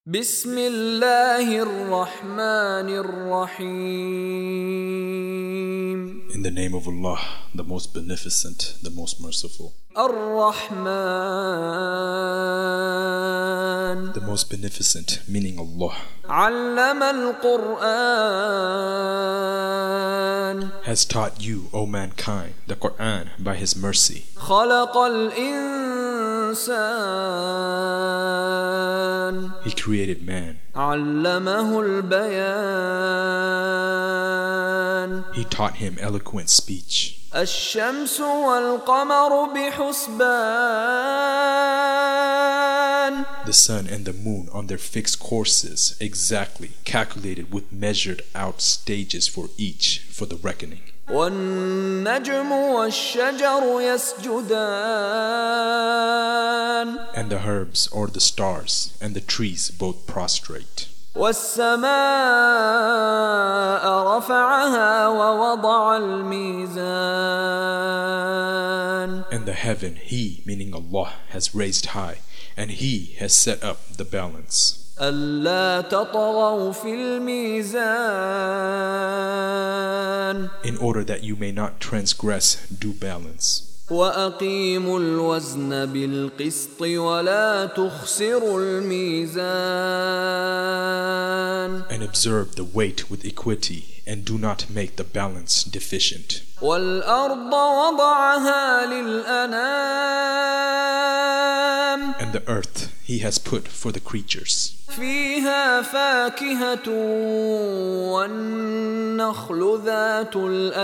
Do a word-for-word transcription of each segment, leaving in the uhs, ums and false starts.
بسم الله الرحمن الرحيم. In the name of Allah, the most beneficent, the most merciful. الرحمن The most beneficent, meaning Allah, علم القرآن has taught you, O mankind, the Quran by His mercy. خلق الإنسان He created man. علمه البيان He taught him eloquent speech. الشمس والقمر بحسبان The sun and the moon on their fixed courses, exactly calculated with measured out stages for each, for the reckoning. والنجم والشجر يسجدان And the herbs or the stars and the trees both prostrate. والسماء رفعها ووضع الميزان And the heaven He, meaning Allah, has raised high, and He has set up the balance. ألا تطغوا في الميزان In order that you may not transgress due balance. وأقيموا الوزن بالقسط ولا تخسروا الميزان And observe the weight with equity, and do not make the balance deficient. والأرض وضعها للأنام And the earth He has put for the creatures. فيها فاكهة والنخل ذات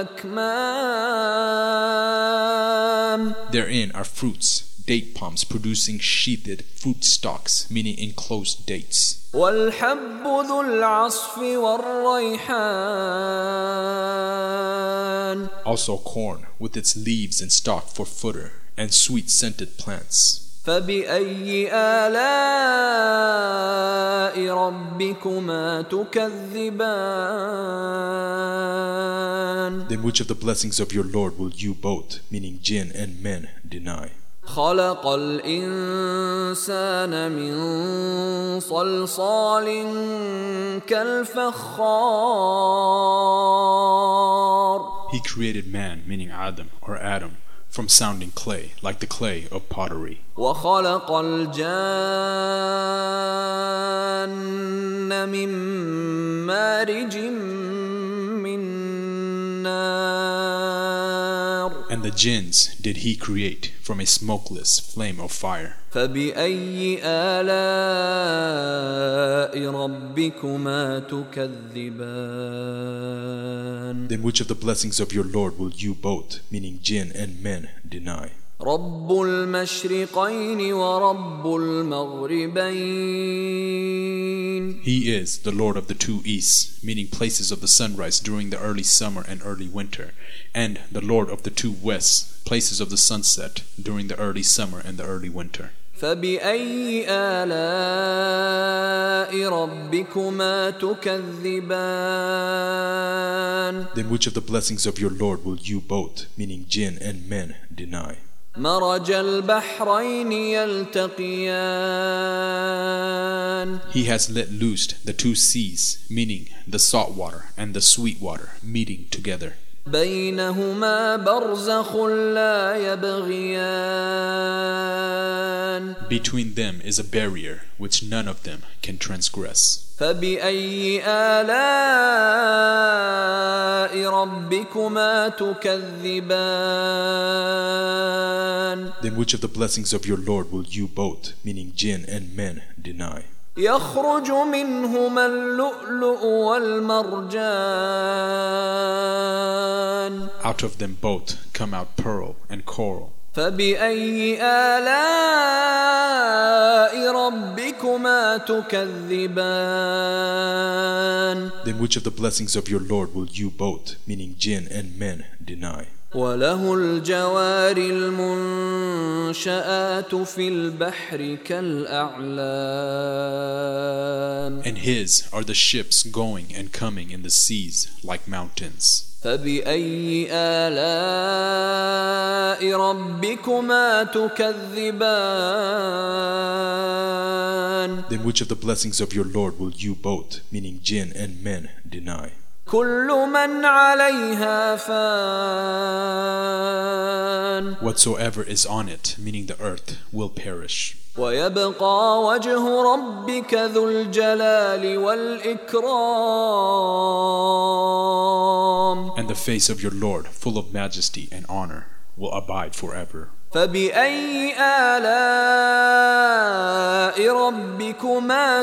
الأكمام Therein are fruits, date palms producing sheathed fruit stalks, meaning enclosed dates. والحب ذو العصف والريحان Also corn with its leaves and stalk for fodder, and sweet scented plants. فبأي آلاء ربكما تكذبان Then which of the blessings of your Lord will you both, meaning jinn and men, deny? خلق الإنسان من صلصال كالفخار He created man, meaning Adam or Adam, from sounding clay, like the clay of pottery. وخلق الجان من مارج من نار And the jinns did He create from a smokeless flame of fire. فبأي آلاء ربكما تكذبان Then which of the blessings of your Lord will you both, meaning jinn and men, deny? رب المشرقين ورب المغربين He is the Lord of the two easts, meaning places of the sunrise during the early summer and early winter, and the Lord of the two wests, places of the sunset during the early summer and the early winter. فبأي آلاء ربكما تكذبان Then which of the blessings of your Lord will you both, meaning jinn and men, deny? مرج البحرين يلتقيان He has let loose the two seas, meaning the salt water and the sweet water, meeting together. بينهما برزخ لا يبغيان Between them is a barrier which none of them can transgress. فبأي آلاء ربكما تكذبان Then which of the blessings of your Lord will you both, meaning jinn and men, deny? يخرج منهما اللؤلؤ والمرجان Out of them both come out pearl and coral. فبأي آلاء ربكما تكذبان Then which of the blessings of your Lord will you both, meaning jinn and men, deny? وله الجوار المنشآت في البحر كالأعلام And His are the ships going and coming in the seas like mountains. فبأي آلاء ربكما تكذبان Then which of the blessings of your Lord will you both, meaning jinn and men, deny? كل من عليها فان Whatsoever is on it, meaning the earth, will perish. ويبقى وجه ربك ذو الجلال والإكرام And the face of your Lord, full of majesty and honor, will abide forever. فبأي آلاء ربكما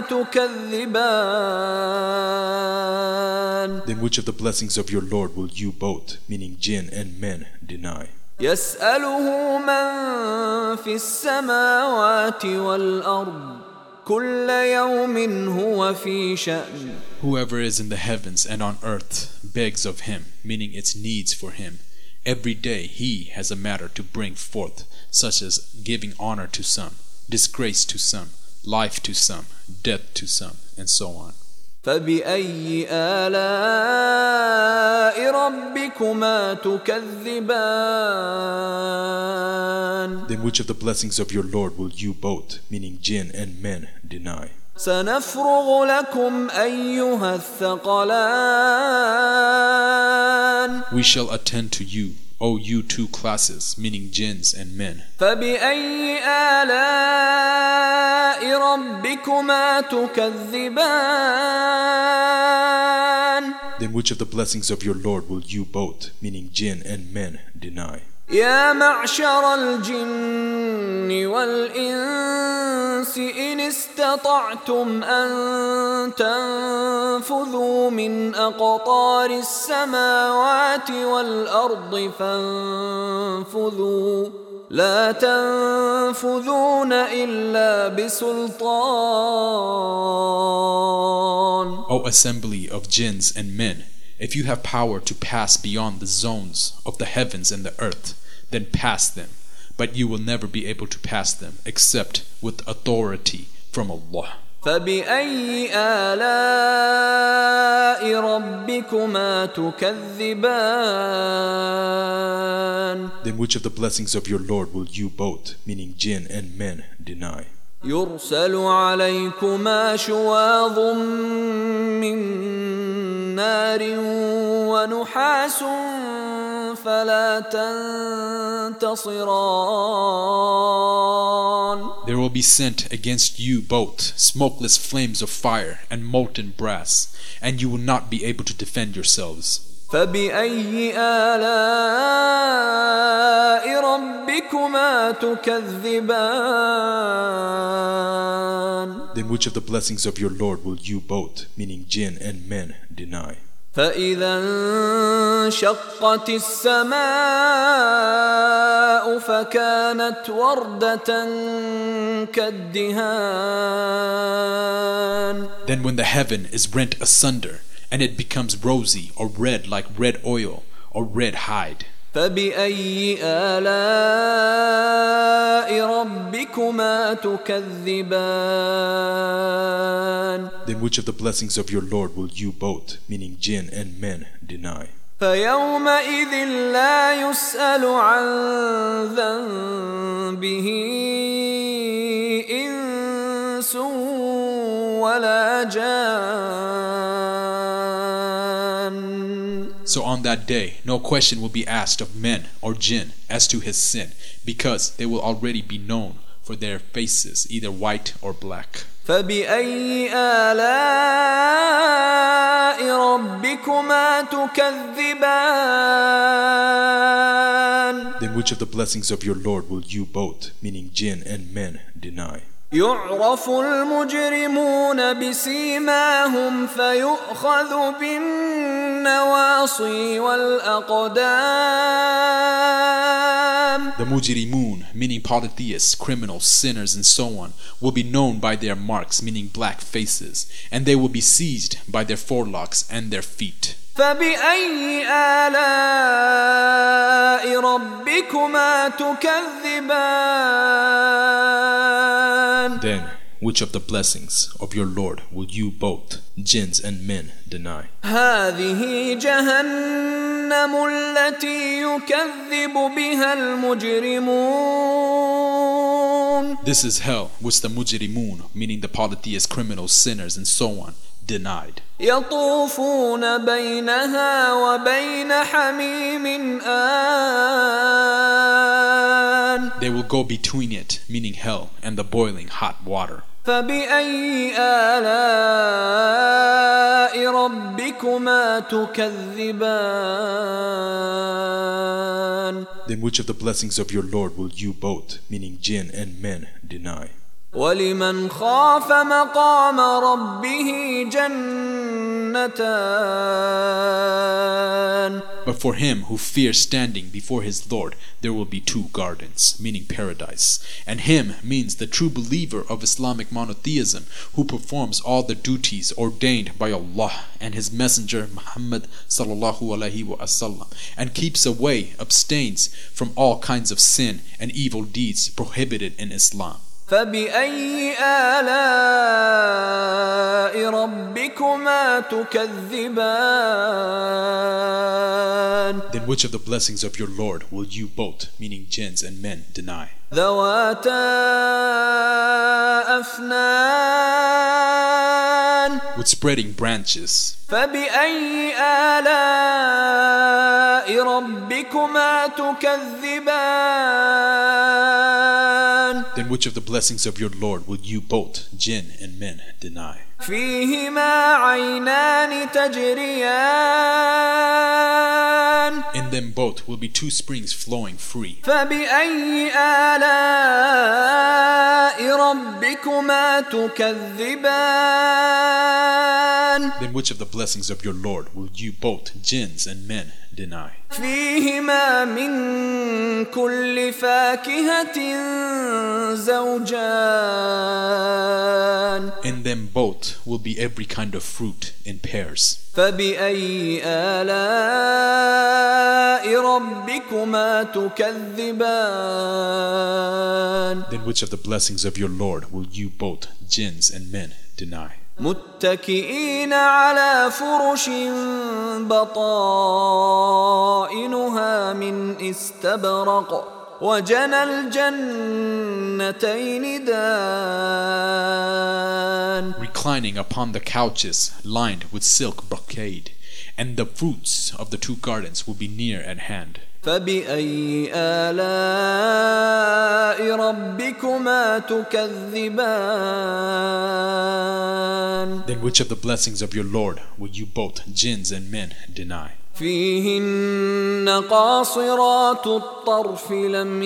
تكذبان Then which of the blessings of your Lord will you both, meaning jinn and men, deny? يسأله من في السماوات والأرض كل يوم هو في شأن Whoever is in the heavens and on earth begs of him, meaning its needs for him. Every day he has a matter to bring forth, such as giving honor to some, disgrace to some, life to some, death to some, and so on. فبأي آلاء ربكما تكذبان Then which of the blessings of your Lord will you both, meaning jinn and men, deny? سنفرغ لكم أيها الثقلان We shall attend to you, O you two classes, meaning jinns and men. فبأي آلاء ربكما تكذبان Then which of the blessings of your Lord will you both, meaning jinn and men, deny? يا معشر الجن والإنس إن استطعتم أن تنفذوا من أقطار السماوات والأرض فانفذوا لا تنفذون إلا بسلطان O assembly of jinns and men, if you have power to pass beyond the zones of the heavens and the earth, then pass them, but you will never be able to pass them except with authority from Allah. فبأي آلاء ربكما تكذبان Then which of the blessings of your Lord will you both, meaning jinn and men, deny? يرسل عليكما شواظ من نار ونحاس فلا تنتصران There will be sent against you both smokeless flames of fire and molten brass, and you will not be able to defend yourselves. فبأي آلاء ربكما تكذبان Then which of the blessings of your Lord will you both, meaning jinn and men, deny? فإذا انشقت السماء فكانت وردة كالدهان Then when the heaven is rent asunder, and it becomes rosy or red like red oil or red hide. فبأي آلاء ربكما تكذبان Then which of the blessings of your Lord will you both, meaning jinn and men, deny? فيومئذ لا يسأل عن ذنبه إنس ولا جان So on that day, no question will be asked of men or jinn as to his sin, because they will already be known for their faces, either white or black. فبأي آلاء ربكما تكذبان Then which of the blessings of your Lord will you both, meaning jinn and men, deny? يعرف المجرمون بسيماهم فيؤخذ بالنواصي والأقدام The mujrimun, meaning polytheists, criminals, sinners, and so on, will be known by their marks, meaning black faces, and they will be seized by their forelocks and their feet. فبأي آلاء ربكما تكذبان Then, which of the blessings of your Lord will you both, jinns and men, deny? هذه جهنم التي يكذب بها المجرمون. This is hell, which the mujrimun, meaning the polytheist criminals, sinners, and so on, denied. يطوفون بينها وبين حميم آن. They will go between it, meaning hell, and the boiling hot water. فبأي آلاء ربكما تكذبان. Then which of the blessings of your Lord will you both, meaning jinn and men, deny? ولمن خاف مقام ربه جنتان. But for him who fears standing before his Lord, there will be two gardens, meaning paradise. And him means the true believer of Islamic monotheism, who performs all the duties ordained by Allah and His Messenger Muhammad sallallahu alaihi wasallam, and keeps away, abstains from all kinds of sin and evil deeds prohibited in Islam. فبأي آلاء ربكما تكذبان. Then which of the blessings of your Lord will you both, meaning jinns and men, deny? ذواتا أفنان. With spreading branches. فبأي آلاء ربكما تكذبان. Then which of the blessings of your Lord will you both, jinn and men, deny? فيهما عينان تجريان. In them both will be two springs flowing free. فبأي آلاء ربكما تكذبان. Then which of the blessings of your Lord will you both, jinns and men, deny? فيهما من كل فاكهة زوجان. In them both will be every kind of fruit in pairs. فبأي آلاء ربكما تكذبان. Then which of the blessings of your Lord will you both, jinns and men, deny? متكئين على فرش بطائنها من استبرق وجنى الجنتين دان. Reclining upon the couches lined with silk brocade, and the fruits of the two gardens will be near at hand. فبأي آلاء ربكما تكذبان. Then which of the blessings of your Lord will you both, jinns and men, deny? فيهن قاصرات الطرف لم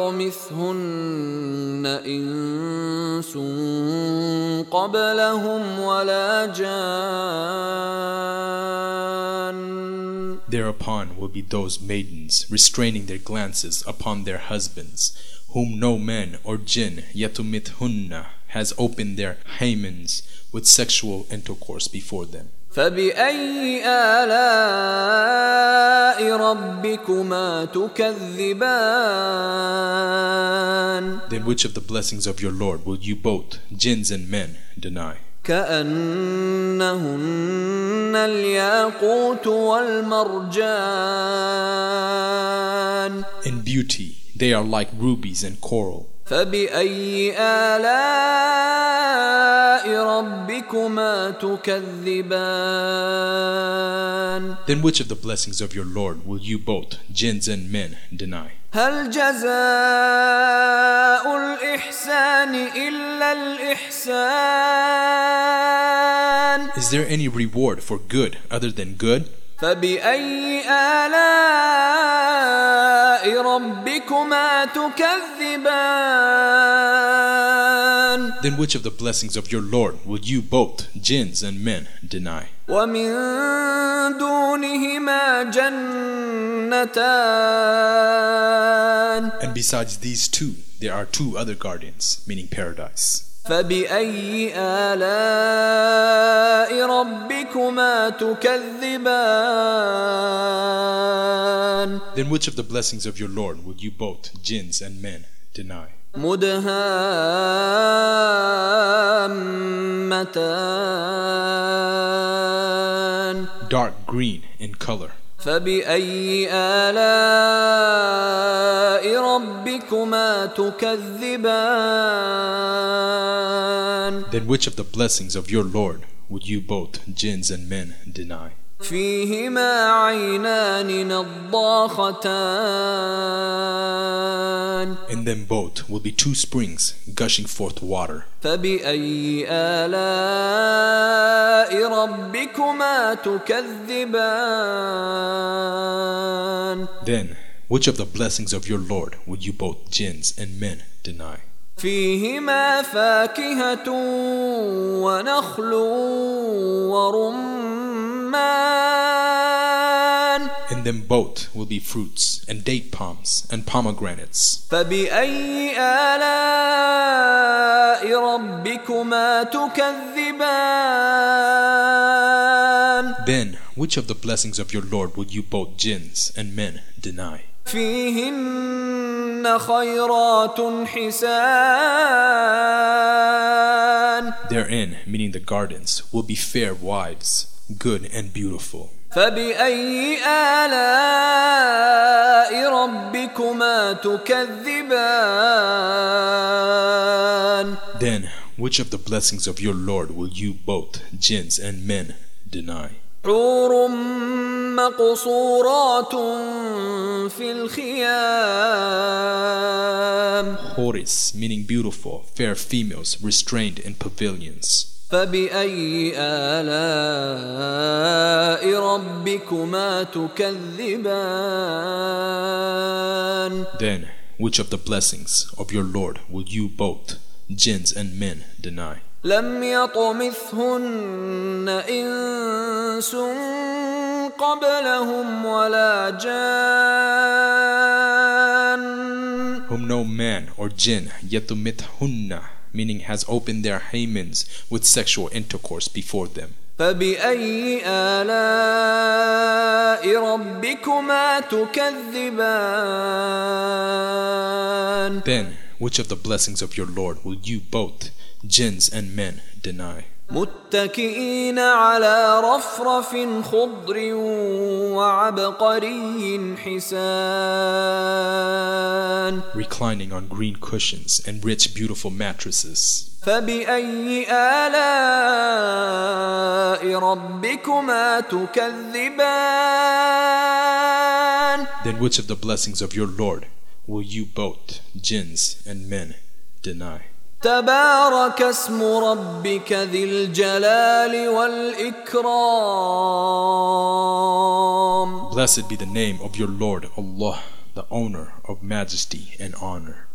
يطمثهن إنس قبلهم ولا جان. Thereupon will be those maidens restraining their glances upon their husbands, whom no man or jinn yatumithunna has opened their hymens with sexual intercourse before them. فبأي آلاء ربكما تكذبان. Then which of the blessings of your Lord will you both, jinns and men, deny? كأنهن الياقوت والمرجان. In beauty they are like rubies and coral. فبأي آلاء ربكما تكذبان. Then which of the blessings of your Lord will you both, jinns and men, deny? هل جزاء الإحسان إلا الإحسان. Is there any reward for good other than good? فبأي آلاء ربكما تكذبان. Then which of the blessings of your Lord will you both, jinns and men, deny? ومن دونهما جنتان. And besides these two, there are two other gardens, meaning paradise. فبأي آلاء ربكما تكذبان Then which of the blessings of your Lord will you both, jinns and men, deny? مدهامتان Dark green in color. فبأي آلاء ربكما تكذبان Then which of the blessings of your Lord would you both, jinns and men, deny? فيهما عينان نضاختان In them both will be two springs gushing forth water. فبأي آلاء ربكما تكذبان Then which of the blessings of your Lord would you both, jinns and men, deny? فيهما فاكهة ونخل ورمان In them both will be fruits and date palms and pomegranates. فبأي آلاء ربكما تكذبان Then which of the blessings of your Lord would you both, jinns and men, deny? فيهن خيرات حسان Therein, meaning the gardens, will be fair wives, good and beautiful. فبأي آلاء ربكما تكذبان Then which of the blessings of your Lord will you both, jinns and men, deny? حور مقصورات في الخيام Horis, meaning beautiful, fair females restrained in pavilions. فبأي آلاء ربكما تكذبان Then which of the blessings of your Lord will you both, jinns and men, deny? لم يطمثهن إنس قبلهم ولا جان Whom no man or jinn yatumithunna, meaning has opened their hymens with sexual intercourse before them. فبأي آلاء ربكما تكذبان Then which of the blessings of your Lord will you both, jinns and men, deny? متكئين على رفرف خضر وعبقري حسان Reclining on green cushions and rich beautiful mattresses. فبأي آلاء ربكما تكذبان Then which of the blessings of your Lord will you both, jinns and men, deny? تبارك اسم ربك ذي الجلال والإكرام Blessed be the name of your Lord Allah, the owner of majesty and honor.